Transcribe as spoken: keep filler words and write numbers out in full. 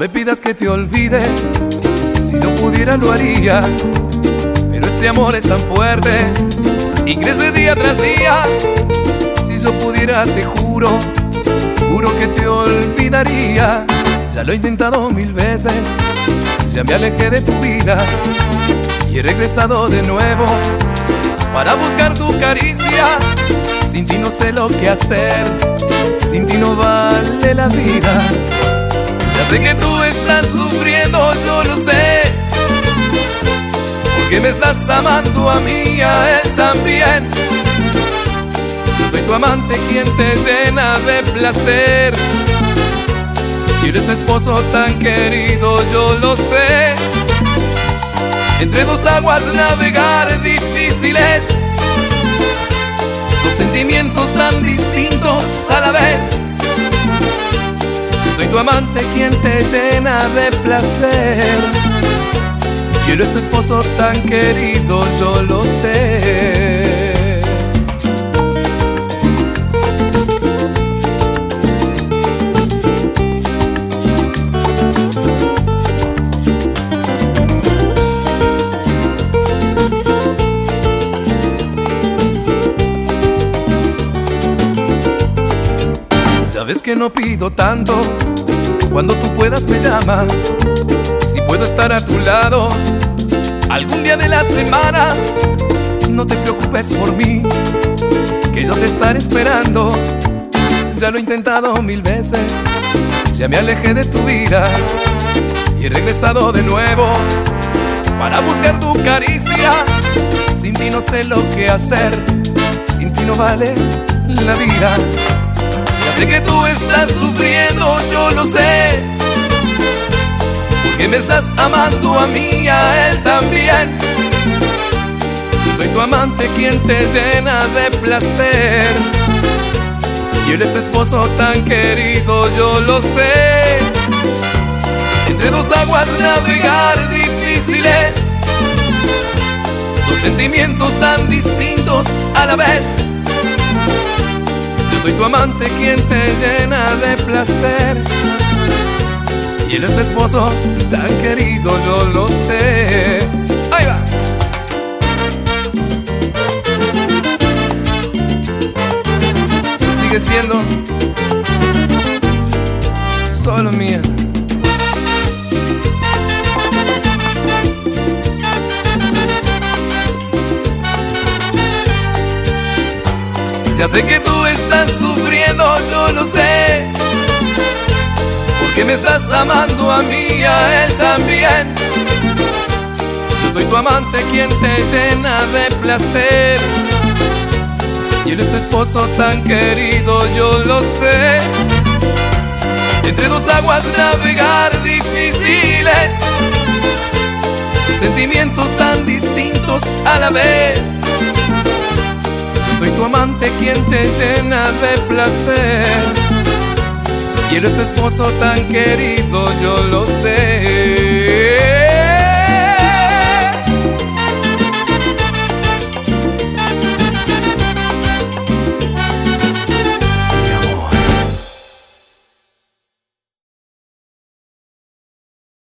me pidas que te olvide, si yo pudiera lo haría, pero este amor es tan fuerte y crece día tras día. Si yo pudiera, te juro, juro que te olvidaría. Ya lo he intentado mil veces, ya me alejé de tu vida y he regresado de nuevo para buscar tu caricia. Sin ti no sé lo que hacer, sin ti no vale la vida. Ya sé que tú estás sufriendo, yo lo sé, porque me estás amando a mí y a él también. Yo soy tu amante quien te llena de placer, y eres tu esposo tan querido, yo lo sé. Entre dos aguas navegar difíciles, dos sentimientos tan distintos a la vez. Yo soy tu amante quien te llena de placer, y él es tu esposo tan querido, yo lo sé. Sabes que no pido tanto, cuando tú puedas me llamas. Si puedo estar a tu lado algún día de la semana, no te preocupes por mí, que yo te estaré esperando. Ya lo he intentado mil veces, ya me alejé de tu vida y he regresado de nuevo para buscar tu caricia. Sin ti no sé lo que hacer, sin ti no vale la vida. Sé que tú estás sufriendo, yo lo sé, porque me estás amando a mí y a él también. Yo soy tu amante quien te llena de placer, y él es tu esposo tan querido, yo lo sé. Entre dos aguas navegar difíciles, dos sentimientos tan distintos a la vez. Yo soy tu amante quien te llena de placer, y él es tu esposo tan querido, yo lo sé. Ahí va. Sigue siendo solo mía. Ya sé que tú estás sufriendo, yo lo sé, porque me estás amando a mí y a él también. Yo soy tu amante quien te llena de placer, y él es tu esposo tan querido, yo lo sé. Entre dos aguas navegar difíciles, sentimientos tan distintos a la vez. Soy tu amante quien te llena de placer, y él es tu esposo tan querido, yo lo sé.